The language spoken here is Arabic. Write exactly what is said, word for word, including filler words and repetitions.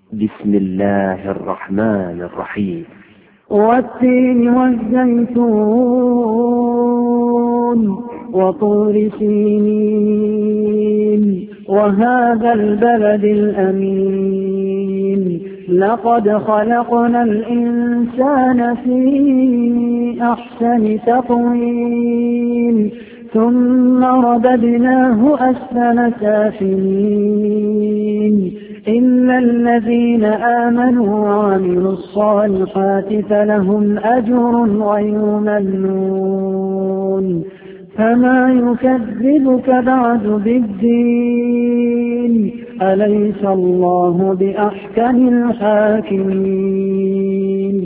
بسم الله الرحمن الرحيم. والتين والزيتون وطور سينين وهذا البلد الأمين لقد خلقنا الإنسان في أحسن تقويم ثم رددناه أسفل سافلين إلا الذين آمنوا وعملوا الصالحات فلهم أجر غير ممنون فما يكذبك بعد بالدين أليس الله بأحكم الحاكمين.